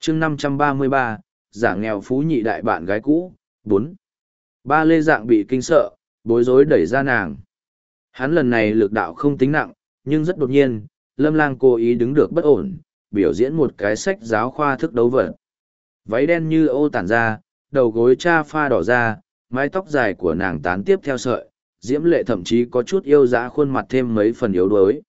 chương 533, giả nghèo phú nhị đại bạn gái cũ, 4. Ba Lê Dạng bị kinh sợ, bối rối đẩy ra nàng. Hắn lần này lực đạo không tính nặng, nhưng rất đột nhiên, Lâm Lang cố ý đứng được bất ổn, biểu diễn một cái sách giáo khoa thức đấu vật. Váy đen như ô tản ra, đầu gối cha pha đỏ ra, mái tóc dài của nàng tán tiếp theo sợi, diễm lệ thậm chí có chút yêu dã, khuôn mặt thêm mấy phần yếu đuối.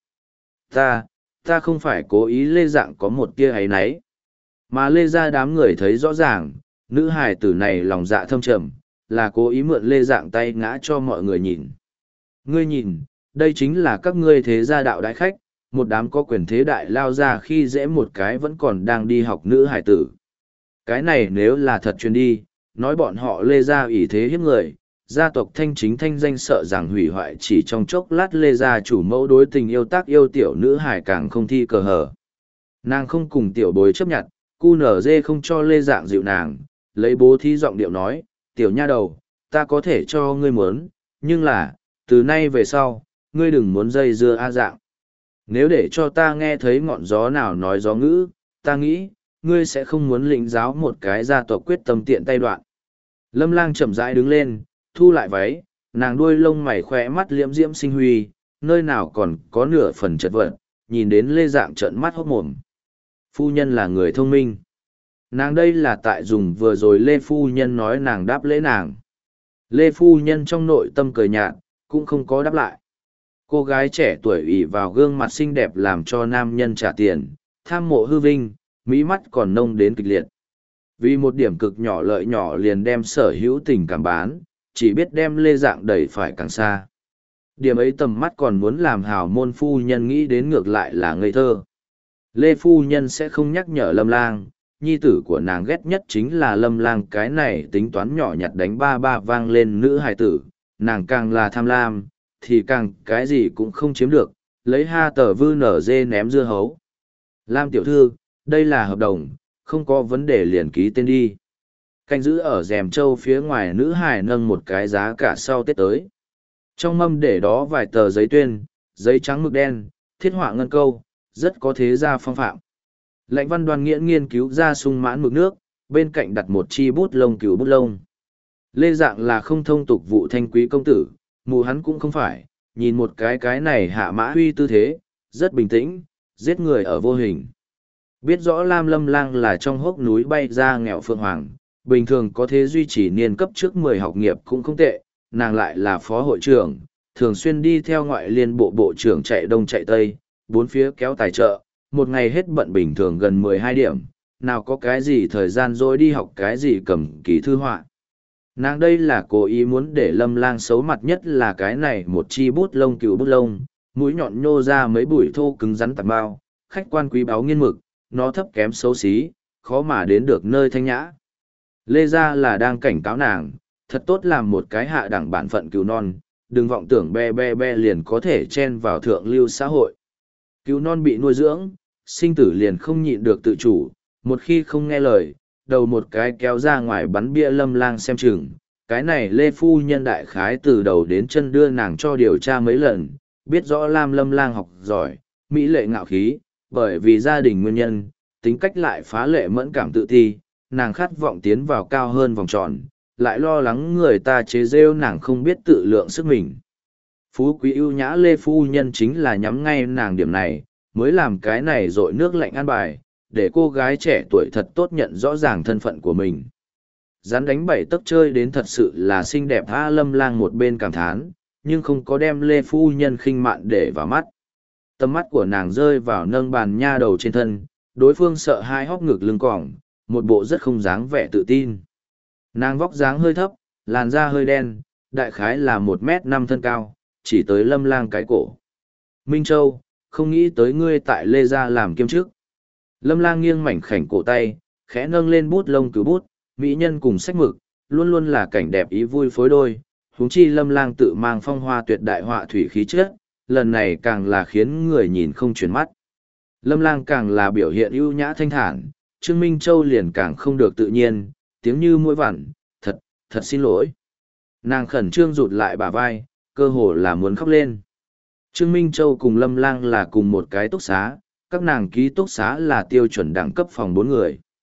Ta không phải cố ý. Lê Dạng có một tia áy náy. Mà Lê ra đám người thấy rõ ràng, nữ hài tử này lòng dạ thâm trầm, là cố ý mượn Lê Dạng tay ngã cho mọi người nhìn. Ngươi nhìn, đây chính là các ngươi thế gia đạo đại khách, một đám có quyền thế đại lao ra khi dễ một cái vẫn còn đang đi học nữ hài tử. Cái này nếu là thật truyền đi, nói bọn họ Lê gia ủy thế hiếp người, gia tộc Thanh chính thanh danh sợ rằng hủy hoại chỉ trong chốc lát. Lê gia chủ mẫu đối tình yêu tác yêu tiểu nữ hài càng không thi cờ hở. Nàng không cùng tiểu bối chấp nhận, cu nở dê không cho Lê Dạng dịu nàng, lấy bố thí giọng điệu nói, tiểu nha đầu, ta có thể cho ngươi muốn, nhưng là, từ nay về sau, ngươi đừng muốn dây dưa A Dạng. Nếu để cho ta nghe thấy ngọn gió nào nói gió ngữ, ta nghĩ, ngươi sẽ không muốn lĩnh giáo một cái gia tộc quyết tâm tiện tay đoạn. Lâm Lang chậm rãi đứng lên, thu lại váy, nàng đuôi lông mày khỏe mắt liễm diễm sinh huy, nơi nào còn có nửa phần chật vật, nhìn đến Lê Dạng trợn mắt hốt mồm. Phu nhân là người thông minh. Nàng đây là tại dùng vừa rồi Lê Phu Nhân nói nàng đáp lễ nàng. Lê Phu Nhân trong nội tâm cười nhạt, cũng không có đáp lại. Cô gái trẻ tuổi ỷ vào gương mặt xinh đẹp làm cho nam nhân trả tiền, tham mộ hư vinh, mỹ mắt còn nông đến kịch liệt. Vì một điểm cực nhỏ lợi nhỏ liền đem sở hữu tình cảm bán, chỉ biết đem Lê Dạng đẩy phải càng xa. Điểm ấy tầm mắt còn muốn làm hào môn phu nhân nghĩ đến ngược lại là ngây thơ. Lê Phu Nhân sẽ không nhắc nhở Lâm Lang, nhi tử của nàng ghét nhất chính là Lâm Lang cái này tính toán nhỏ nhặt đánh ba ba vang lên nữ hài tử, nàng càng là tham lam, thì càng cái gì cũng không chiếm được, lấy ha tờ vư nở dê ném dưa hấu. Lam tiểu thư, đây là hợp đồng, không có vấn đề liền ký tên đi. Canh giữ ở rèm châu phía ngoài nữ hài nâng một cái giá cả sau Tết tới. Trong mâm để đó vài tờ giấy tuyên, giấy trắng mực đen, thiết họa ngân câu, rất có thế gia phong phạm. Lãnh Văn Đoan nghiên cứu ra sung mãn mực nước, bên cạnh đặt một chi bút lông cừu bút lông. Lê Dạng là không thông tục vụ thanh quý công tử, mù hắn cũng không phải, nhìn một cái này hạ mã huy tư thế, rất bình tĩnh, giết người ở vô hình. Biết rõ Lam Lâm Lang là trong hốc núi bay ra nghèo phượng hoàng, bình thường có thế duy trì niên cấp trước 10 học nghiệp cũng không tệ, nàng lại là phó hội trưởng, thường xuyên đi theo ngoại liên bộ bộ trưởng chạy đông chạy tây, bốn phía kéo tài trợ, một ngày hết bận bình thường gần 12 điểm, nào có cái gì thời gian rồi đi học cái gì cầm ký thư họa. Nàng đây là cố ý muốn để Lâm Lang xấu mặt nhất là cái này một chi bút lông cừu bút lông, mũi nhọn nhô ra mấy bụi thô cứng rắn tạp bao, khách quan quý báu nghiên mực, nó thấp kém xấu xí, khó mà đến được nơi thanh nhã. Lê Gia là đang cảnh cáo nàng, thật tốt làm một cái hạ đẳng bản phận cừu non, đừng vọng tưởng be liền có thể chen vào thượng lưu xã hội. Cừu non bị nuôi dưỡng, sinh tử liền không nhịn được tự chủ, một khi không nghe lời, đầu một cái kéo ra ngoài bắn bia Lâm Lang xem chừng. Cái này Lê Phu Nhân đại khái từ đầu đến chân đưa nàng cho điều tra mấy lần, biết rõ Lâm Lang học giỏi, mỹ lệ ngạo khí, bởi vì gia đình nguyên nhân, tính cách lại phá lệ mẫn cảm tự ti, nàng khát vọng tiến vào cao hơn vòng tròn, lại lo lắng người ta chế rêu nàng không biết tự lượng sức mình. Phú quý ưu nhã Lê Phu Nhân chính là nhắm ngay nàng điểm này, mới làm cái này dội nước lạnh ăn bài, để cô gái trẻ tuổi thật tốt nhận rõ ràng thân phận của mình. Rắn đánh bảy tấc chơi đến thật sự là xinh đẹp. Lâm Lang một bên cảm thán, nhưng không có đem Lê Phu Nhân khinh mạn để vào mắt. Tầm mắt của nàng rơi vào nâng bàn nha đầu trên thân, đối phương sợ hai hóc ngực lưng cỏng, một bộ rất không dáng vẻ tự tin. Nàng vóc dáng hơi thấp, làn da hơi đen, đại khái là 1m5 thân cao, chỉ tới Lâm Lang cái cổ. Minh Châu, không nghĩ tới ngươi tại Lê Gia làm kiêm chức. Lâm Lang nghiêng mảnh khảnh cổ tay, khẽ nâng lên bút lông cừu bút, mỹ nhân cùng sách mực, luôn luôn là cảnh đẹp ý vui phối đôi. Huống chi Lâm Lang tự mang phong hoa tuyệt đại họa thủy khí chất, lần này càng là khiến người nhìn không chuyển mắt. Lâm Lang càng là biểu hiện ưu nhã thanh thản, Trương Minh Châu liền càng không được tự nhiên, tiếng như mũi vặn, thật xin lỗi. Nàng khẩn trương rụt lại bả vai, cơ hồ là muốn khóc lên. Trương Minh Châu cùng Lâm Lang là cùng một cái túc xá, các nàng ký túc xá là tiêu chuẩn đẳng cấp phòng 4 người.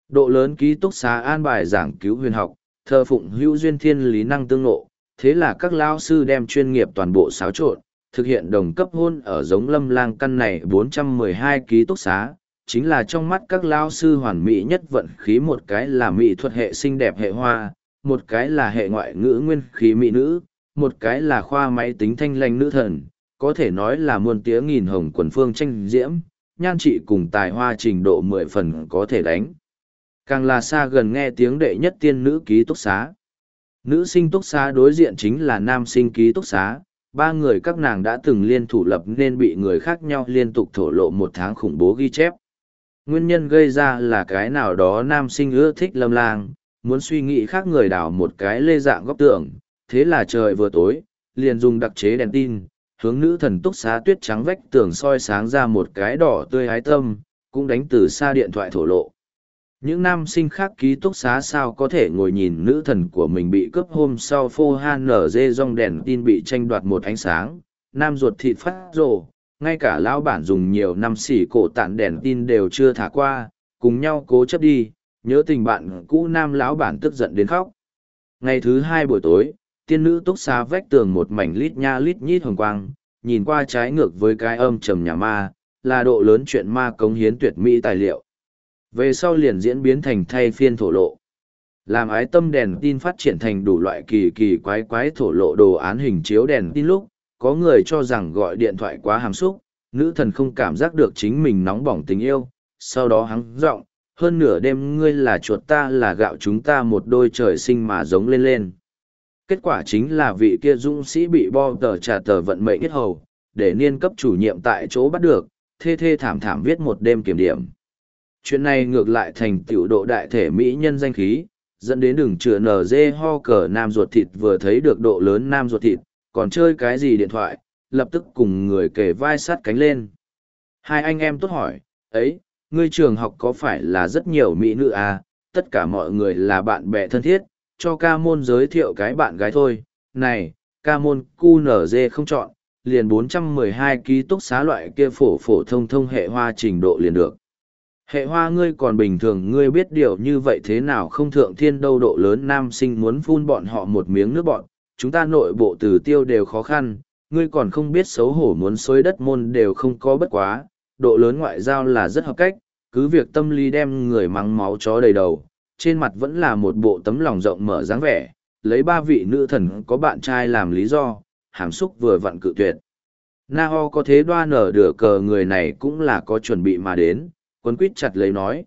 Độ lớn ký túc xá an bài giảng cứu huyền học, thờ phụng hữu duyên thiên lý năng tương ngộ, thế là các lao sư đem chuyên nghiệp toàn bộ xáo trộn, thực hiện đồng cấp hôn ở giống Lâm Lang căn này 412 ký túc xá, chính là trong mắt các lao sư hoàn mỹ nhất vận khí, một cái là mỹ thuật hệ xinh đẹp hệ hoa, một cái là hệ ngoại ngữ nguyên khí mỹ nữ, một cái là khoa máy tính thanh lanh nữ thần, có thể nói là muôn tía nghìn hồng quần phương tranh diễm, nhan trị cùng tài hoa trình độ 10 phần có thể đánh. Càng là xa gần nghe tiếng đệ nhất tiên nữ ký túc xá. Nữ sinh túc xá đối diện chính là nam sinh ký túc xá, ba người các nàng đã từng liên thủ lập nên bị người khác nhau liên tục thổ lộ một tháng khủng bố ghi chép. Nguyên nhân gây ra là cái nào đó nam sinh ưa thích Lâm Lang, muốn suy nghĩ khác người đào một cái lê dạng góc tường, thế là trời vừa tối, liền dùng đặc chế đèn tin, hướng nữ thần túc xá tuyết trắng vách tường soi sáng ra một cái đỏ tươi hái tâm, cũng đánh từ xa điện thoại thổ lộ. Những nam sinh khác ký túc xá sao có thể ngồi nhìn nữ thần của mình bị cướp hôm sau phô han nở dê dòng đèn tin bị tranh đoạt một ánh sáng, nam ruột thịt phát rồ, ngay cả lão bản dùng nhiều năm xỉ cổ tản đèn tin đều chưa thả qua, cùng nhau cố chấp đi, nhớ tình bạn cũ nam lão bản tức giận đến khóc. Ngày thứ hai buổi tối, tiên nữ túc xá vách tường một mảnh lít nha lít nhít hồng quang, nhìn qua trái ngược với cái âm trầm nhà ma, là độ lớn chuyện ma cống hiến tuyệt mỹ tài liệu. Về sau liền diễn biến thành thay phiên thổ lộ. Làm ái tâm đèn tin phát triển thành đủ loại kỳ kỳ quái quái thổ lộ đồ án hình chiếu đèn tin lúc, có người cho rằng gọi điện thoại quá hàm xúc, nữ thần không cảm giác được chính mình nóng bỏng tình yêu, sau đó hắng giọng, hơn nửa đêm ngươi là chuột ta là gạo chúng ta một đôi trời sinh mà giống lên lên. Kết quả chính là vị kia dũng sĩ bị bo tờ trả tờ vận mệnh kết hầu, để niên cấp chủ nhiệm tại chỗ bắt được, thê thê thảm thảm viết một đêm kiểm điểm. Chuyện này ngược lại thành tiểu độ đại thể mỹ nhân danh khí, dẫn đến đường chữa nở dê ho cờ nam ruột thịt vừa thấy được độ lớn nam ruột thịt, còn chơi cái gì điện thoại, lập tức cùng người kề vai sát cánh lên. Hai anh em tốt hỏi, ấy, ngươi trường học có phải là rất nhiều mỹ nữ à, tất cả mọi người là bạn bè thân thiết, cho ca môn giới thiệu cái bạn gái thôi, này, ca môn QNZ không chọn, liền 412 ký túc xá loại kia phổ phổ thông thông hệ hoa trình độ liền được. Hệ hoa ngươi còn bình thường ngươi biết điều như vậy thế nào không thượng thiên đâu, độ lớn nam sinh muốn phun bọn họ một miếng nước bọn, chúng ta nội bộ từ tiêu đều khó khăn, ngươi còn không biết xấu hổ muốn xối đất môn đều không có bất quá, độ lớn ngoại giao là rất hợp cách, cứ việc tâm lý đem người mắng máu chó đầy đầu, trên mặt vẫn là một bộ tấm lòng rộng mở dáng vẻ, lấy ba vị nữ thần có bạn trai làm lý do, hàm xúc vừa vặn cự tuyệt. Na Ho có thế đoan nở đửa cờ người này cũng là có chuẩn bị mà đến, quấn quýt chặt lấy nói,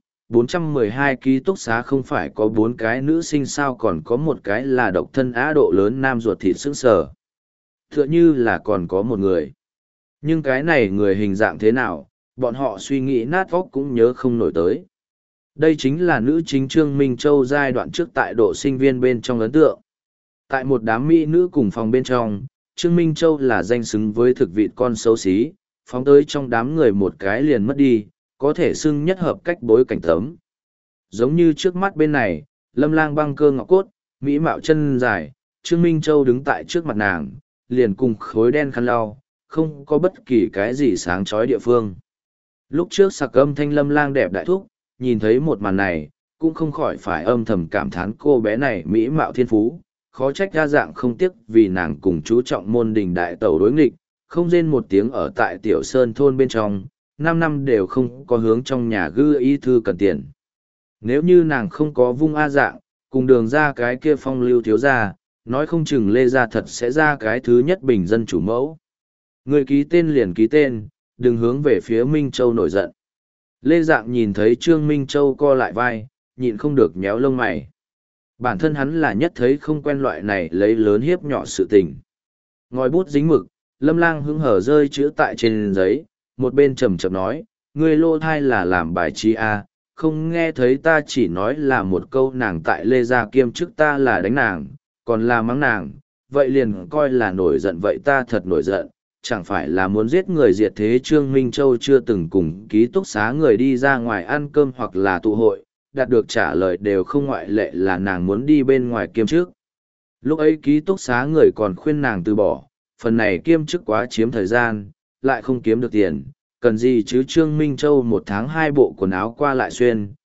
412 ký túc xá không phải có 4 cái nữ sinh sao còn có một cái là độc thân á, độ lớn nam ruột thịt sững sờ. Tựa như là còn có một người. Nhưng cái này người hình dạng thế nào, bọn họ suy nghĩ nát óc cũng nhớ không nổi tới. Đây chính là nữ chính Trương Minh Châu giai đoạn trước tại độ sinh viên bên trong ấn tượng. Tại một đám mỹ nữ cùng phòng bên trong, Trương Minh Châu là danh xứng với thực vị con xấu xí, phóng tới trong đám người một cái liền mất đi, có thể xưng nhất hợp cách bối cảnh tấm. Giống như trước mắt bên này, Lâm Lang băng cơ ngọc cốt, mỹ mạo chân dài, Trương Minh Châu đứng tại trước mặt nàng, liền cùng khối đen khăn lau, không có bất kỳ cái gì sáng chói địa phương. Lúc trước sạc âm thanh Lâm Lang đẹp đại thúc, nhìn thấy một màn này, cũng không khỏi phải âm thầm cảm thán cô bé này mỹ mạo thiên phú, khó trách đa dạng không tiếc vì nàng cùng chú trọng môn đình đại tẩu đối nghịch, không rên một tiếng ở tại Tiểu Sơn thôn bên trong, 5 năm đều không có hướng trong nhà gư y thư cần tiền. Nếu như nàng không có vung A dạng, cùng đường ra cái kia phong lưu thiếu ra, nói không chừng Lê Gia thật sẽ ra cái thứ nhất bình dân chủ mẫu. Người ký tên liền ký tên, đừng hướng về phía Minh Châu nổi giận. Lê Dạng nhìn thấy Trương Minh Châu co lại vai, nhịn không được nhéo lông mày. Bản thân hắn là nhất thấy không quen loại này lấy lớn hiếp nhỏ sự tình. Ngòi bút dính mực, Lâm Lang hứng hở rơi chữ tại trên giấy, một bên trầm trầm nói, ngươi lô thai là làm bài trí à, không nghe thấy ta chỉ nói là một câu nàng tại Lê Gia kiêm chức ta là đánh nàng, còn là mắng nàng, vậy liền coi là nổi giận vậy ta thật nổi giận, chẳng phải là muốn giết người diệt thế. Trương Minh Châu chưa từng cùng ký túc xá người đi ra ngoài ăn cơm hoặc là tụ hội, đạt được trả lời đều không ngoại lệ là nàng muốn đi bên ngoài kiêm chức. Lúc ấy ký túc xá người còn khuyên nàng từ bỏ, phần này kiêm chức quá chiếm thời gian, lại không kiếm được tiền, cần gì chứ. Trương Minh Châu 1 tháng 2 bộ quần áo qua lại xuyên,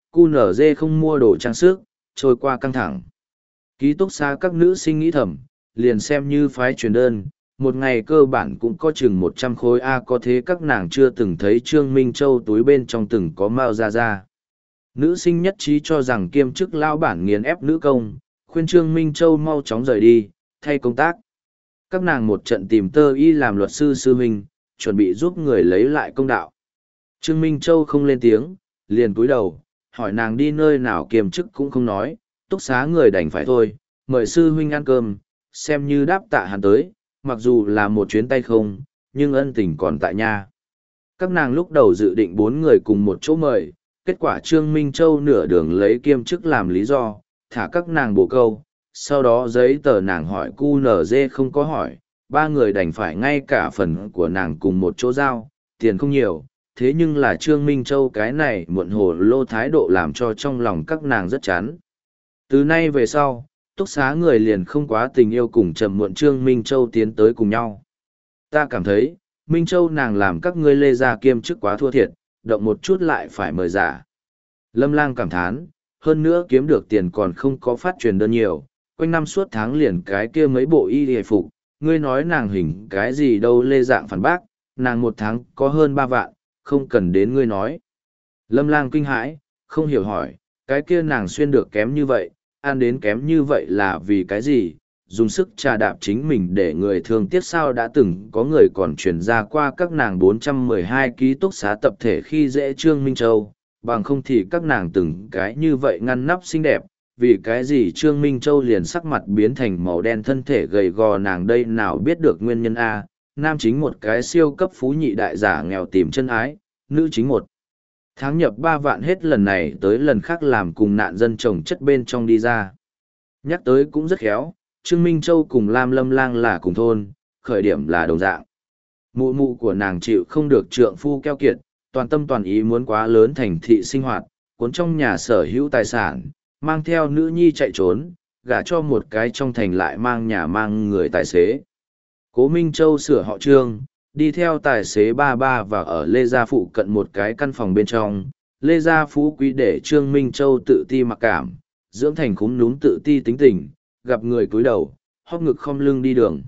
QNZ không mua đồ trang sức, trôi qua căng thẳng. Ký túc xá các nữ sinh nghĩ thầm, liền xem như phái truyền đơn, một ngày cơ bản cũng có chừng 100 khối A, có thế các nàng chưa từng thấy Trương Minh Châu túi bên trong từng có mao ra. Nữ sinh nhất trí cho rằng kiêm chức lao bản nghiền ép nữ công, khuyên Trương Minh Châu mau chóng rời đi, thay công tác. Các nàng một trận tìm tơ y làm luật sư sư huynh, chuẩn bị giúp người lấy lại công đạo. Trương Minh Châu không lên tiếng, liền cúi đầu, hỏi nàng đi nơi nào kiềm chức cũng không nói, túc xá người đành phải thôi, mời sư huynh ăn cơm, xem như đáp tạ hắn tới, mặc dù là một chuyến tay không, nhưng ân tình còn tại nha. Các nàng lúc đầu dự định 4 người cùng một chỗ mời, kết quả Trương Minh Châu nửa đường lấy kiêm chức làm lý do, thả các nàng bổ câu, sau đó giấy tờ nàng hỏi QNZ không có hỏi, 3 người đành phải ngay cả phần của nàng cùng một chỗ giao, tiền không nhiều, thế nhưng là Trương Minh Châu cái này muộn hồ lô thái độ làm cho trong lòng các nàng rất chán. Từ nay về sau, túc xá người liền không quá tình yêu cùng trầm muộn Trương Minh Châu tiến tới cùng nhau. Ta cảm thấy, Minh Châu nàng làm các ngươi lê gia kiêm chức quá thua thiệt, động một chút lại phải mời giả. Lâm Lang cảm thán, hơn nữa kiếm được tiền còn không có phát truyền đơn nhiều, quanh năm suốt tháng liền cái kia mấy bộ y hề phục, ngươi nói nàng hình cái gì đâu. Lê Dạng phản bác, nàng một tháng có hơn 3 vạn, không cần đến ngươi nói. Lâm Lang kinh hãi, không hiểu hỏi, cái kia nàng xuyên được kém như vậy, ăn đến kém như vậy là vì cái gì, dùng sức trà đạp chính mình để người thương tiếc sao. Đã từng có người còn truyền ra qua các nàng 412 ký túc xá tập thể khi dễ Trương Minh Châu, bằng không thì các nàng từng cái như vậy ngăn nắp xinh đẹp, vì cái gì Trương Minh Châu liền sắc mặt biến thành màu đen, thân thể gầy gò, nàng đây nào biết được nguyên nhân a. Nam chính một cái siêu cấp phú nhị đại giả nghèo tìm chân ái, nữ chính một tháng nhập 3 vạn, hết lần này tới lần khác làm cùng nạn dân chồng chất bên trong đi ra. Nhắc tới cũng rất khéo, Trương Minh Châu cùng Lam Lâm Lang là cùng thôn, khởi điểm là đồng dạng. Mụ mụ của nàng chịu không được trượng phu keo kiệt, toàn tâm toàn ý muốn quá lớn thành thị sinh hoạt, cuốn trong nhà sở hữu tài sản, mang theo nữ nhi chạy trốn, gả cho một cái trong thành lại mang nhà mang người tài xế. Cố Minh Châu sửa họ Trương, đi theo tài xế ba và ở Lê Gia phụ cận một cái căn phòng bên trong. Lê Gia phú quý để Trương Minh Châu tự ti mặc cảm, dưỡng thành khúm núm tự ti tính tình, gặp người cúi đầu, hóp ngực khom lưng đi đường.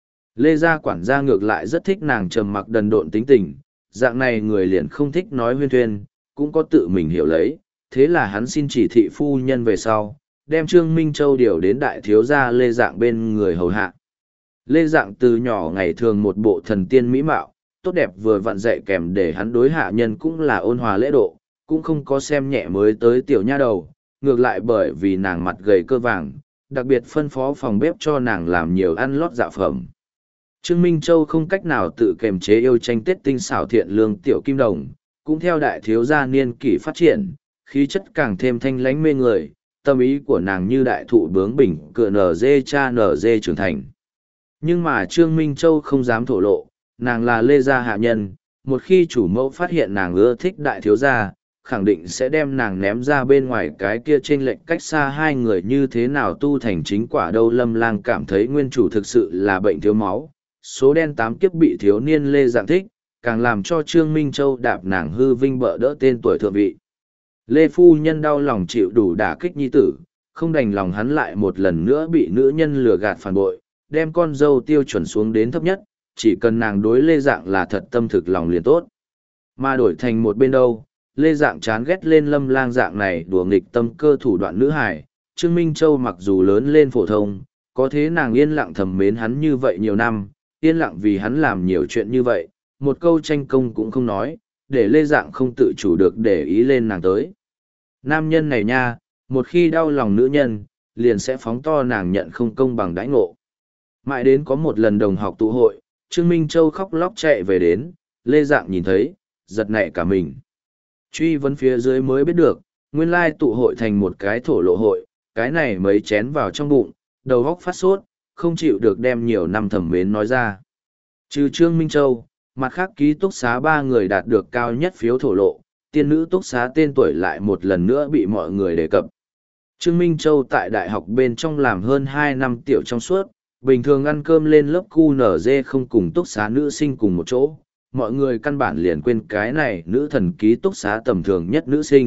Lê Gia quản gia ngược lại rất thích nàng trầm mặc đần độn tính tình, dạng này người liền không thích nói huyên thuyên, cũng có tự mình hiểu lấy, thế là hắn xin chỉ thị phu nhân về sau, đem Trương Minh Châu điều đến đại thiếu gia Lê Dạng bên người hầu hạ. Lê Dạng từ nhỏ ngày thường một bộ thần tiên mỹ mạo, tốt đẹp vừa vặn dạy kèm để hắn đối hạ nhân cũng là ôn hòa lễ độ, cũng không có xem nhẹ mới tới tiểu nha đầu, ngược lại bởi vì nàng mặt gầy cơ vàng, đặc biệt phân phó phòng bếp cho nàng làm nhiều ăn lót dạ phẩm. Trương Minh Châu không cách nào tự kềm chế yêu tranh tết tinh xảo thiện lương tiểu kim đồng, cũng theo đại thiếu gia niên kỷ phát triển, khí chất càng thêm thanh lãnh mê người, tâm ý của nàng như đại thụ bướng bỉnh cựa nở dê cha nở dê trưởng thành. Nhưng mà Trương Minh Châu không dám thổ lộ, nàng là Lê Gia hạ nhân, một khi chủ mẫu phát hiện nàng ưa thích đại thiếu gia, khẳng định sẽ đem nàng ném ra bên ngoài. Cái kia chênh lệch cách xa hai người như thế nào tu thành chính quả đâu. Lâm Lang cảm thấy nguyên chủ thực sự là bệnh thiếu máu, số đen 8 kiếp bị thiếu niên Lê Dạng thích, càng làm cho Trương Minh Châu đạp nàng hư vinh bợ đỡ tên tuổi thượng vị. Lê phu nhân đau lòng chịu đủ đả kích nhi tử, không đành lòng hắn lại một lần nữa bị nữ nhân lừa gạt phản bội, đem con dâu tiêu chuẩn xuống đến thấp nhất, chỉ cần nàng đối Lê Dạng là thật tâm thực lòng liền tốt. Mà đổi thành một bên đâu, Lê Dạng chán ghét lên Lâm Lang dạng này đùa nghịch tâm cơ thủ đoạn nữ hài. Trương Minh Châu mặc dù lớn lên phổ thông, có thế nàng yên lặng thầm mến hắn như vậy nhiều năm, yên lặng vì hắn làm nhiều chuyện như vậy, một câu tranh công cũng không nói, để Lê Dạng không tự chủ được để ý lên nàng tới. Nam nhân này nha, một khi đau lòng nữ nhân, liền sẽ phóng to nàng nhận không công bằng đãi ngộ. Mãi đến có một lần đồng học tụ hội, Trương Minh Châu khóc lóc chạy về đến, Lê Dạng nhìn thấy, giật nảy cả mình. Truy vấn phía dưới mới biết được, nguyên lai tụ hội thành một cái thổ lộ hội, cái này mấy chén vào trong bụng, đầu góc phát sốt, không chịu được đem nhiều năm thẩm mến nói ra. Trừ Trương Minh Châu, mặt khác ký túc xá 3 người đạt được cao nhất phiếu thổ lộ, tiên nữ túc xá tên tuổi lại một lần nữa bị mọi người đề cập. Trương Minh Châu tại đại học bên trong làm hơn 2 năm tiểu trong suốt, bình thường ăn cơm lên lớp QNZ không cùng túc xá nữ sinh cùng một chỗ, mọi người căn bản liền quên cái này nữ thần ký túc xá tầm thường nhất nữ sinh,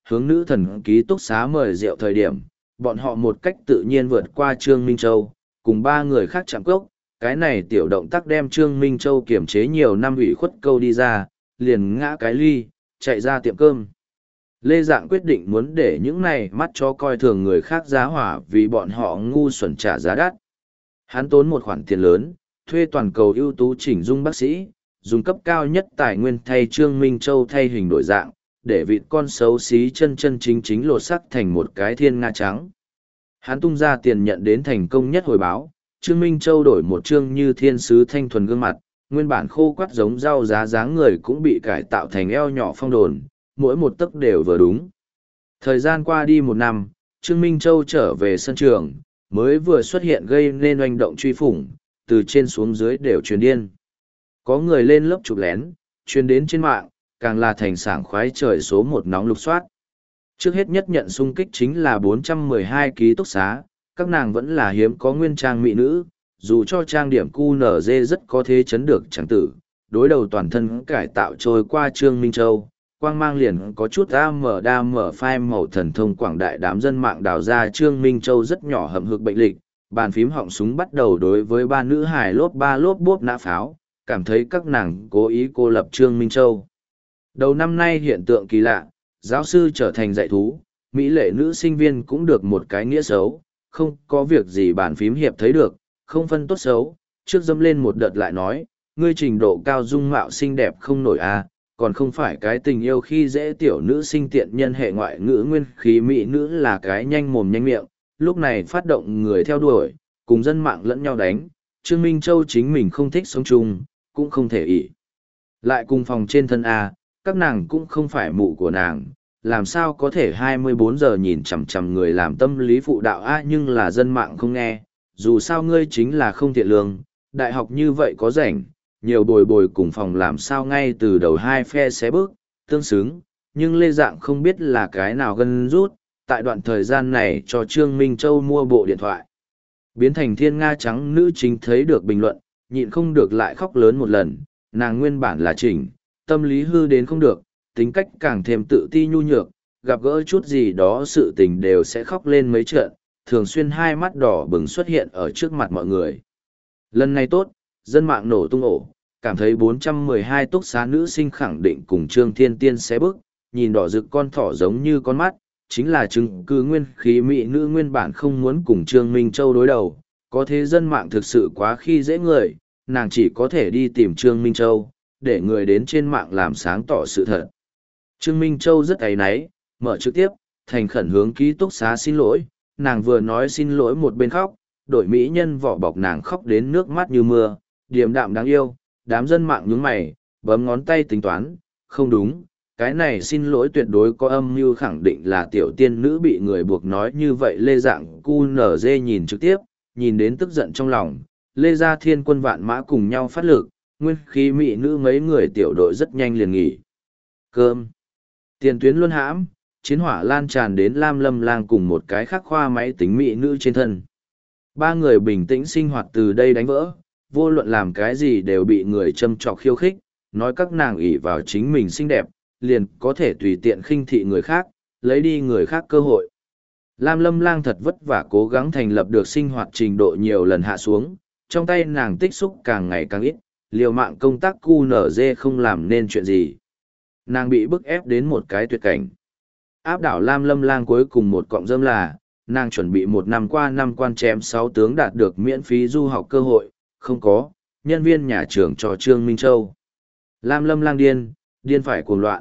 hướng nữ thần ký túc xá mời rượu thời điểm, bọn họ một cách tự nhiên vượt qua Trương Minh Châu, cùng ba người khác chạm cốc, cái này tiểu động tác đem Trương Minh Châu kiểm chế nhiều năm ủy khuất câu đi ra, liền ngã cái ly, chạy ra tiệm cơm. Lê Dạng quyết định muốn để những này mắt cho coi thường người khác giá hỏa vì bọn họ ngu xuẩn trả giá đắt. Hắn tốn một khoản tiền lớn, thuê toàn cầu ưu tú chỉnh dung bác sĩ, dùng cấp cao nhất tài nguyên thay Trương Minh Châu thay hình đổi dạng, để vịt con xấu xí chân chân chính chính lột sắc thành một cái thiên nga trắng. Hắn tung ra tiền nhận đến thành công nhất hồi báo, Trương Minh Châu đổi một trương như thiên sứ thanh thuần gương mặt, nguyên bản khô quắt giống rau giá dáng người cũng bị cải tạo thành eo nhỏ phong đồn, mỗi một tấc đều vừa đúng. Thời gian qua đi một năm, Trương Minh Châu trở về sân trường, mới vừa xuất hiện gây nên oanh động truy phủng, từ trên xuống dưới đều truyền điên. Có người lên lớp chụp lén, truyền đến trên mạng, càng là thành sảng khoái trời số một nóng lục soát. Trước hết nhất nhận xung kích chính là 412 ký túc xá, các nàng vẫn là hiếm có nguyên trang mỹ nữ, dù cho trang điểm QNZ rất có thế chấn được chẳng tử, đối đầu toàn thân cải tạo trôi qua Trương Minh Châu, quang mang liền có chút đa mở phai màu thần thông quảng đại đám dân mạng đào ra Trương Minh Châu rất nhỏ hậm hực bệnh lịch, bàn phím họng súng bắt đầu đối với ba nữ hài lốp ba lốp bốp nã pháo, cảm thấy các nàng cố ý cô lập Trương Minh Châu. Đầu năm nay hiện tượng kỳ lạ, giáo sư trở thành dạy thú, mỹ lệ nữ sinh viên cũng được một cái nghĩa xấu, không có việc gì bàn phím hiệp thấy được, không phân tốt xấu, trước dâm lên một đợt lại nói, ngươi trình độ cao dung mạo xinh đẹp không nổi à, còn không phải cái tình yêu khi dễ tiểu nữ sinh tiện nhân hệ ngoại ngữ nguyên khí mỹ nữ là cái nhanh mồm nhanh miệng, lúc này phát động người theo đuổi, cùng dân mạng lẫn nhau đánh, Trương Minh Châu chính mình không thích sống chung, cũng không thể ỷ lại cùng phòng trên thân A, các nàng cũng không phải mụ của nàng, làm sao có thể 24 giờ nhìn chằm chằm người làm tâm lý phụ đạo A, nhưng là dân mạng không nghe, dù sao ngươi chính là không thiện lương, đại học như vậy có rảnh, nhiều bồi bồi cùng phòng làm sao ngay từ đầu hai phe xé bước, tương xứng, nhưng Lê Dạng không biết là cái nào gân rút, tại đoạn thời gian này cho Trương Minh Châu mua bộ điện thoại. Biến thành thiên nga trắng nữ chính thấy được bình luận, nhịn không được lại khóc lớn một lần, nàng nguyên bản là chỉnh, tâm lý hư đến không được, tính cách càng thêm tự ti nhu nhược, gặp gỡ chút gì đó sự tình đều sẽ khóc lên mấy trận, thường xuyên hai mắt đỏ bừng xuất hiện ở trước mặt mọi người. Lần này tốt, dân mạng nổ tung ổ, cảm thấy 412 túc xá nữ sinh khẳng định cùng Trương Thiên Tiên xé bước, nhìn đỏ rực con thỏ giống như con mắt, chính là chứng cứ nguyên khí mỹ nữ nguyên bản không muốn cùng Trương Minh Châu đối đầu, có thế dân mạng thực sự quá khi dễ người, nàng chỉ có thể đi tìm Trương Minh Châu, để người đến trên mạng làm sáng tỏ sự thật. Trương Minh Châu rất áy náy, mở trực tiếp, thành khẩn hướng ký túc xá xin lỗi, nàng vừa nói xin lỗi một bên khóc, đổi mỹ nhân vỏ bọc nàng khóc đến nước mắt như mưa, điềm đạm đáng yêu, đám dân mạng nhướng mày, bấm ngón tay tính toán, không đúng, cái này xin lỗi tuyệt đối có âm mưu khẳng định là tiểu tiên nữ bị người buộc nói như vậy. Lê Dạng QNZ nhìn trực tiếp, nhìn đến tức giận trong lòng, Lê Gia Thiên quân vạn mã cùng nhau phát lực, nguyên khí mỹ nữ mấy người tiểu đội rất nhanh liền nghỉ cơm. Tiền tuyến luân hãm, chiến hỏa lan tràn đến Lam Lâm Lang cùng một cái khắc khoa máy tính mỹ nữ trên thân. Ba người bình tĩnh sinh hoạt từ đây đánh vỡ, vô luận làm cái gì đều bị người châm trọc khiêu khích, nói các nàng ỷ vào chính mình xinh đẹp, liền có thể tùy tiện khinh thị người khác, lấy đi người khác cơ hội. Lam Lâm Lang thật vất vả cố gắng thành lập được sinh hoạt trình độ nhiều lần hạ xuống, trong tay nàng tích xúc càng ngày càng ít, liều mạng công tác QNZ không làm nên chuyện gì. Nàng bị bức ép đến một cái tuyệt cảnh. Áp đảo Lam Lâm Lang cuối cùng một cọng rơm là, nàng chuẩn bị một năm qua năm quan chém 6 tướng đạt được miễn phí du học cơ hội, không có, nhân viên nhà trường cho Trương Minh Châu. Lam Lâm Lang điên phải cuồng loạn.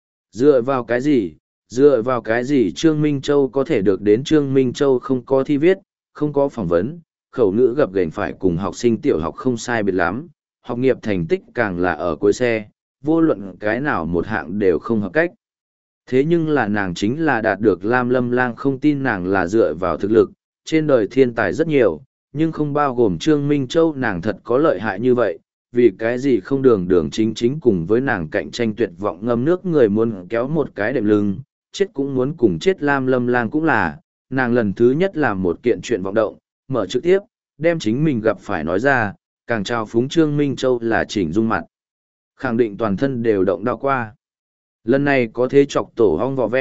Dựa vào cái gì Trương Minh Châu có thể được đến? Trương Minh Châu không có thi viết, không có phỏng vấn, khẩu ngữ gập ghềnh phải cùng học sinh tiểu học không sai biệt lắm, học nghiệp thành tích càng là ở cuối xe, vô luận cái nào một hạng đều không hợp cách. Thế nhưng là nàng chính là đạt được. Lam Lâm Lang không tin nàng là dựa vào thực lực, trên đời thiên tài rất nhiều, nhưng không bao gồm Trương Minh Châu. Nàng thật có lợi hại như vậy, vì cái gì không đường đường chính chính cùng với nàng cạnh tranh tuyệt vọng ngâm nước người muốn kéo một cái đệm lưng, chết cũng muốn cùng chết. Lam Lâm Lang cũng là, nàng lần thứ nhất làm một kiện chuyện vọng động, mở trực tiếp, đem chính mình gặp phải nói ra, càng trao phúng Trương Minh Châu là chỉnh dung mặt. Khẳng định toàn thân đều động đau qua. Lần này có thế chọc tổ hong vò vẽ,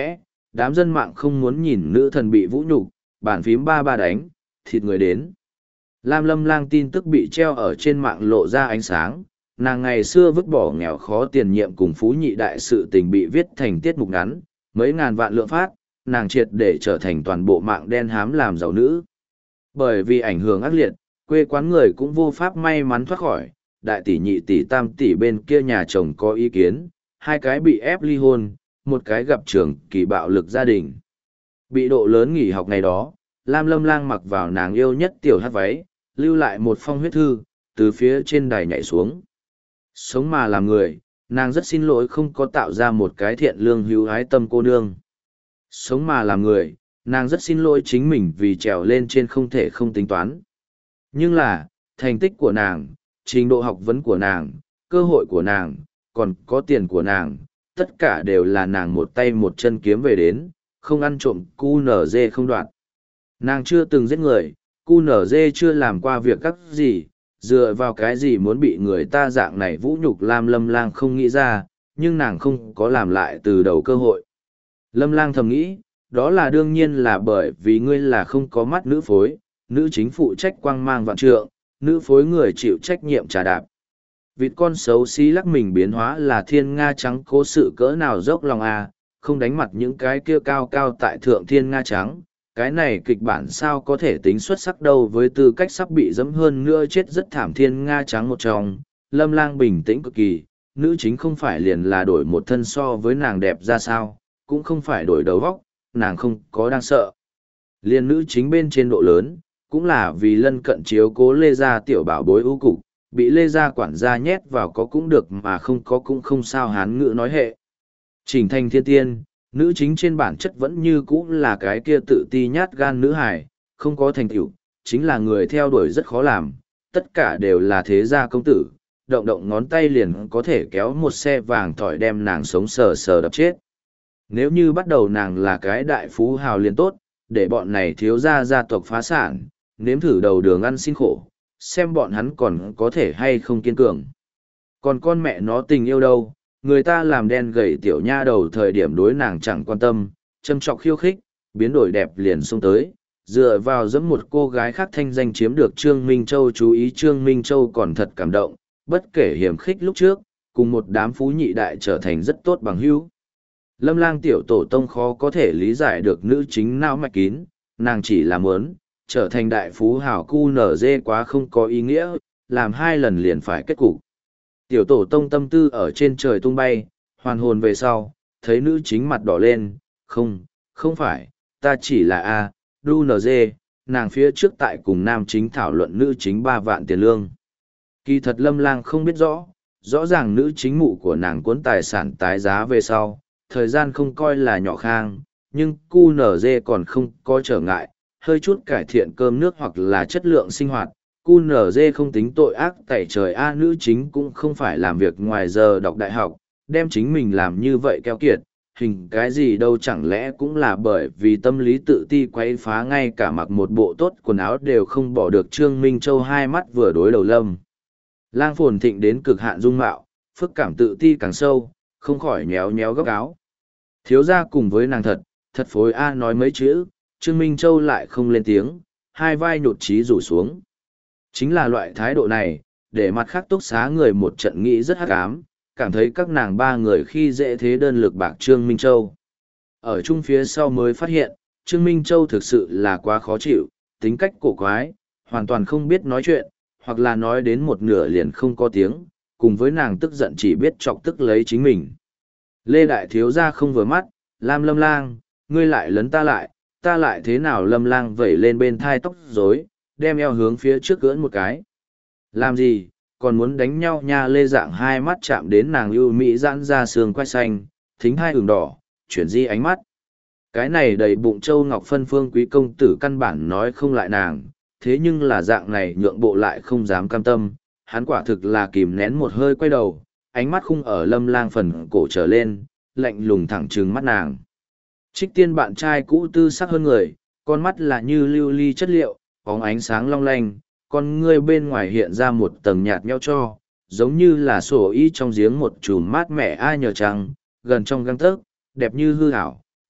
đám dân mạng không muốn nhìn nữ thần bị vũ nhục, bàn phím ba ba đánh, thịt người đến. Lam Lâm Lang tin tức bị treo ở trên mạng lộ ra ánh sáng, nàng ngày xưa vứt bỏ nghèo khó tiền nhiệm cùng phú nhị đại sự tình bị viết thành tiết mục ngắn, mấy ngàn vạn lượng phát, nàng triệt để trở thành toàn bộ mạng đen hám làm giàu nữ. Bởi vì ảnh hưởng ác liệt, quê quán người cũng vô pháp may mắn thoát khỏi, đại tỷ nhị tỷ tam tỷ bên kia nhà chồng có ý kiến, hai cái bị ép ly hôn, một cái gặp trường kỳ bạo lực gia đình. Bị độ lớn nghỉ học ngày đó, Lam Lâm Lang mặc vào nàng yêu nhất tiểu hát váy, lưu lại một phong huyết thư, từ phía trên đài nhảy xuống. Sống mà làm người, nàng rất xin lỗi không có tạo ra một cái thiện lương hữu ái tâm cô nương. Sống mà làm người, nàng rất xin lỗi chính mình vì trèo lên trên không thể không tính toán. Nhưng là, thành tích của nàng, trình độ học vấn của nàng, cơ hội của nàng, còn có tiền của nàng, tất cả đều là nàng một tay một chân kiếm về đến, không ăn trộm QNZ không đoạt. Nàng chưa từng giết người, QNZ chưa làm qua việc các gì, dựa vào cái gì muốn bị người ta dạng này vũ nhục. Lam Lâm Lang không nghĩ ra, nhưng nàng không có làm lại từ đầu cơ hội. Lâm Lang thầm nghĩ, đó là đương nhiên là bởi vì ngươi là không có mắt nữ phối, nữ chính phụ trách quang mang vạn trượng, nữ phối người chịu trách nhiệm trà đạp. Vịt con xấu xí lắc mình biến hóa là thiên nga trắng cố sự cỡ nào dốc lòng à, không đánh mặt những cái kia cao cao tại thượng thiên nga trắng. Cái này kịch bản sao có thể tính xuất sắc đâu, với tư cách sắp bị dẫm hơn nữa chết rất thảm thiên nga trắng một trong. Lâm Lang bình tĩnh cực kỳ, nữ chính không phải liền là đổi một thân so với nàng đẹp ra sao, cũng không phải đổi đầu vóc, nàng không có đang sợ. Liên nữ chính bên trên độ lớn, cũng là vì lân cận chiếu cố Lê Gia tiểu bảo bối ưu cục, bị Lê Gia quản gia nhét vào có cũng được mà không có cũng không sao, hán ngữ nói hệ. Chỉnh thành thiên tiên, nữ chính trên bản chất vẫn như cũ là cái kia tự ti nhát gan nữ hài, không có thành tựu, chính là người theo đuổi rất khó làm, tất cả đều là thế gia công tử, động động ngón tay liền có thể kéo một xe vàng tỏi đem nàng sống sờ sờ đập chết. Nếu như bắt đầu nàng là cái đại phú hào liền tốt, để bọn này thiếu gia tộc phá sản, nếm thử đầu đường ăn xin khổ, xem bọn hắn còn có thể hay không kiên cường. Còn con mẹ nó tình yêu đâu, người ta làm đen gầy tiểu nha đầu thời điểm đối nàng chẳng quan tâm, châm trọc khiêu khích, biến đổi đẹp liền xông tới, dựa vào dẫm một cô gái khác thanh danh chiếm được Trương Minh Châu chú ý. Trương Minh Châu còn thật cảm động, bất kể hiểm khích lúc trước, cùng một đám phú nhị đại trở thành rất tốt bằng hữu. Lâm Lang tiểu tổ tông khó có thể lý giải được nữ chính não mạch kín, nàng chỉ là muốn trở thành đại phú hào QNZ quá không có ý nghĩa, làm 2 lần liền phải kết cục. Tiểu tổ tông tâm tư ở trên trời tung bay, hoàn hồn về sau, thấy nữ chính mặt đỏ lên, không phải, ta chỉ là QNZ, nàng phía trước tại cùng nam chính thảo luận nữ chính 3 vạn tiền lương. Kỳ thật Lâm Lang không biết rõ ràng nữ chính mụ của nàng cuốn tài sản tái giá về sau, thời gian không coi là nhỏ khang, nhưng QNZ còn không có trở ngại, hơi chút cải thiện cơm nước hoặc là chất lượng sinh hoạt. QNZ không tính tội ác tẩy trời nữ chính cũng không phải làm việc ngoài giờ đọc đại học, đem chính mình làm như vậy keo kiệt, hình cái gì đâu, chẳng lẽ cũng là bởi vì tâm lý tự ti quấy phá ngay cả mặc một bộ tốt quần áo đều không bỏ được. Trương Minh Châu hai mắt vừa đối đầu Lâm Lang phồn thịnh đến cực hạn dung mạo, phức cảm tự ti càng sâu, không khỏi nhéo nhéo góc áo. Thiếu gia cùng với nàng thật phối nói mấy chữ, Trương Minh Châu lại không lên tiếng, hai vai nhột trí rủ xuống. Chính là loại thái độ này, để mặt khác túc xá người một trận nghĩ rất hắc ám, cảm thấy các nàng 3 người khi dễ thế đơn lực bạc Trương Minh Châu. Ở chung phía sau mới phát hiện, Trương Minh Châu thực sự là quá khó chịu, tính cách cổ quái, hoàn toàn không biết nói chuyện, hoặc là nói đến một nửa liền không có tiếng, cùng với nàng tức giận chỉ biết chọc tức lấy chính mình. Lê Đại Thiếu gia không vừa mắt, Lâm Lang, ngươi lại lấn ta lại thế nào? Lâm Lang vẩy lên bên thai tóc rối, đem eo hướng phía trước gỡn một cái. Làm gì, còn muốn đánh nhau nha? Lê Dạng hai mắt chạm đến nàng ưu mỹ giãn ra xương quai xanh, thính hai ửng đỏ, chuyển di ánh mắt. Cái này đầy bụng châu ngọc phân phương quý công tử căn bản nói không lại nàng, thế nhưng là dạng này nhượng bộ lại không dám cam tâm, hắn quả thực là kìm nén một hơi quay đầu, ánh mắt khung ở Lâm Lang phần cổ trở lên, lạnh lùng thẳng trừng mắt nàng. Trích Tiên bạn trai cũ tư sắc hơn người, con mắt là như lưu ly chất liệu, bóng ánh sáng long lanh, con ngươi bên ngoài hiện ra một tầng nhạt nhẽo cho, giống như là sổ y trong giếng một chùm mát mẻ ai nhờ trăng, gần trong găng tấc, đẹp như hư ảo,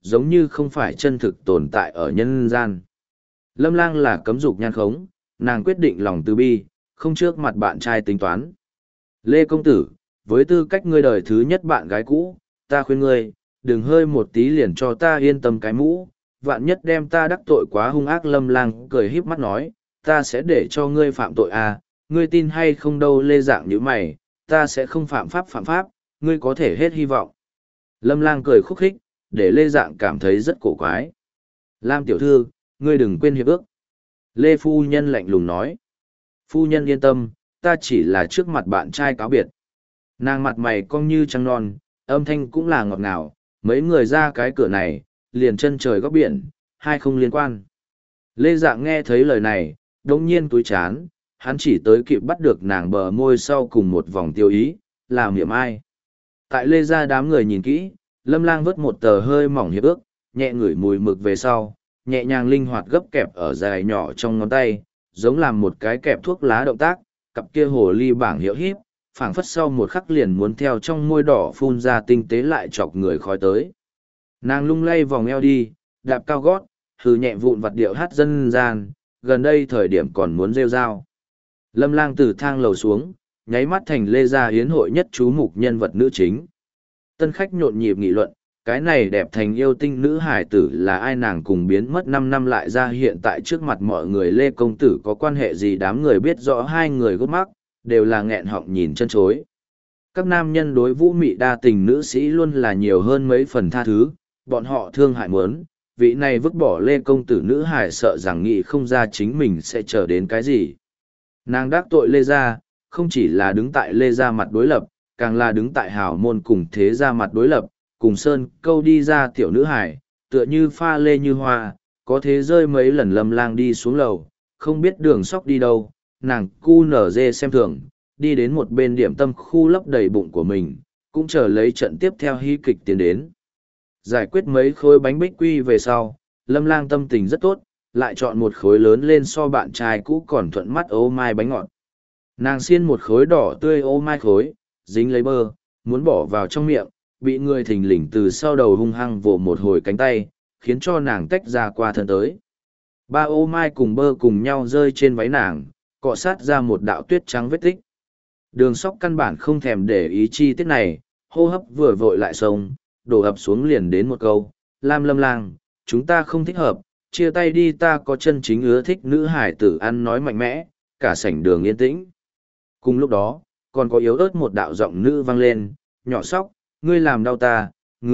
giống như không phải chân thực tồn tại ở nhân gian. Lâm Lang là cấm dục nhan khống, nàng quyết định lòng từ bi, không trước mặt bạn trai tính toán. Lê công tử, với tư cách ngươi đời thứ nhất bạn gái cũ, ta khuyên ngươi, đừng hơi một tí liền cho ta yên tâm cái mũ, vạn nhất đem ta đắc tội quá hung ác. Lâm Lang cười híp mắt nói, ta sẽ để cho ngươi phạm tội à, ngươi tin hay không đâu. Lê Dạng như mày, ta sẽ không phạm pháp, ngươi có thể hết hy vọng. Lâm Lang cười khúc khích, để Lê Dạng cảm thấy rất cổ quái. Lam tiểu thư, ngươi đừng quên hiệp ước. Lê phu nhân lạnh lùng nói. Phu nhân yên tâm, ta chỉ là trước mặt bạn trai cáo biệt. Nàng mặt mày cong như trăng non, âm thanh cũng là ngọt ngào, mấy người ra cái cửa này, liền chân trời góc biển, hai không liên quan. Lê Dạng nghe thấy lời này, đống nhiên túi chán, hắn chỉ tới kịp bắt được nàng bờ môi sau cùng một vòng tiêu ý, làm hiểm ai. Tại Lê gia đám người nhìn kỹ, Lâm Lang vớt một tờ hơi mỏng hiệp ước, nhẹ ngửi mùi mực về sau, nhẹ nhàng linh hoạt gấp kẹp ở dài nhỏ trong ngón tay, giống làm một cái kẹp thuốc lá động tác, cặp kia hồ ly bảng hiệu híp, phảng phất sau một khắc liền muốn theo trong môi đỏ phun ra tinh tế lại chọc người khói tới. Nàng lung lay vòng eo đi, đạp cao gót, hừ nhẹ vụn vặt điệu hát dân gian, gần đây thời điểm còn muốn rêu rao. Lâm Lang từ thang lầu xuống, nháy mắt thành Lê gia hiến hội nhất chú mục nhân vật nữ chính. Tân khách nhộn nhịp nghị luận, cái này đẹp thành yêu tinh nữ hải tử là ai, nàng cùng biến mất 5 năm lại ra hiện tại trước mặt mọi người. Lê công tử có quan hệ gì? Đám người biết rõ hai người gốc mắc, đều là nghẹn họng nhìn chân chối. Các nam nhân đối vũ mị đa tình nữ sĩ luôn là nhiều hơn mấy phần tha thứ, bọn họ thương hại muốn, vị này vứt bỏ Lê công tử nữ hải sợ rằng nghĩ không ra chính mình sẽ chờ đến cái gì. Nàng đắc tội Lê gia, không chỉ là đứng tại Lê gia mặt đối lập, càng là đứng tại hào môn cùng thế gia mặt đối lập, cùng sơn câu đi ra tiểu nữ hải, tựa như pha lê như hoa, có thế rơi mấy lần. Lâm Lang đi xuống lầu, không biết đường sóc đi đâu, nàng cu nở dê xem thường, đi đến một bên điểm tâm khu lấp đầy bụng của mình, cũng chờ lấy trận tiếp theo hí kịch tiến đến. Giải quyết mấy khối bánh bích quy về sau, Lâm Lang tâm tình rất tốt, lại chọn một khối lớn lên so bạn trai cũ còn thuận mắt ô mai bánh ngọt. Nàng xiên một khối đỏ tươi ô mai khối, dính lấy bơ, muốn bỏ vào trong miệng, bị người thình lình từ sau đầu hung hăng vồ một hồi cánh tay, khiến cho nàng tách ra qua thân tới. Ba ô mai cùng bơ cùng nhau rơi trên váy nàng, cọ sát ra một đạo tuyết trắng vết tích. Đường Sóc căn bản không thèm để ý chi tiết này, hô hấp vừa vội lại sông, đổ ập xuống liền đến một câu, Lam Lâm Lang, chúng ta không thích hợp, chia tay đi. Ta có chân chính ưa thích nữ hải tử. Ăn nói mạnh mẽ, cả sảnh đường yên tĩnh. Cùng lúc đó, còn có yếu ớt một đạo giọng nữ vang lên, nhỏ Sóc, ngươi làm đau ta,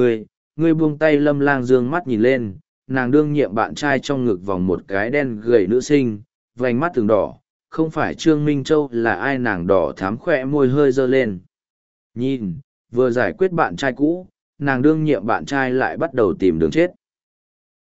ngươi buông tay. Lâm Lang dương mắt nhìn lên, nàng đương nhiệm bạn trai trong ngực vòng một cái đen gầy nữ sinh, vành mắt từng đỏ, không phải Trương Minh Châu là ai? Nàng đỏ thắm khỏe môi hơi dơ lên. Nhìn, vừa giải quyết bạn trai cũ, nàng đương nhiệm bạn trai lại bắt đầu tìm đường chết.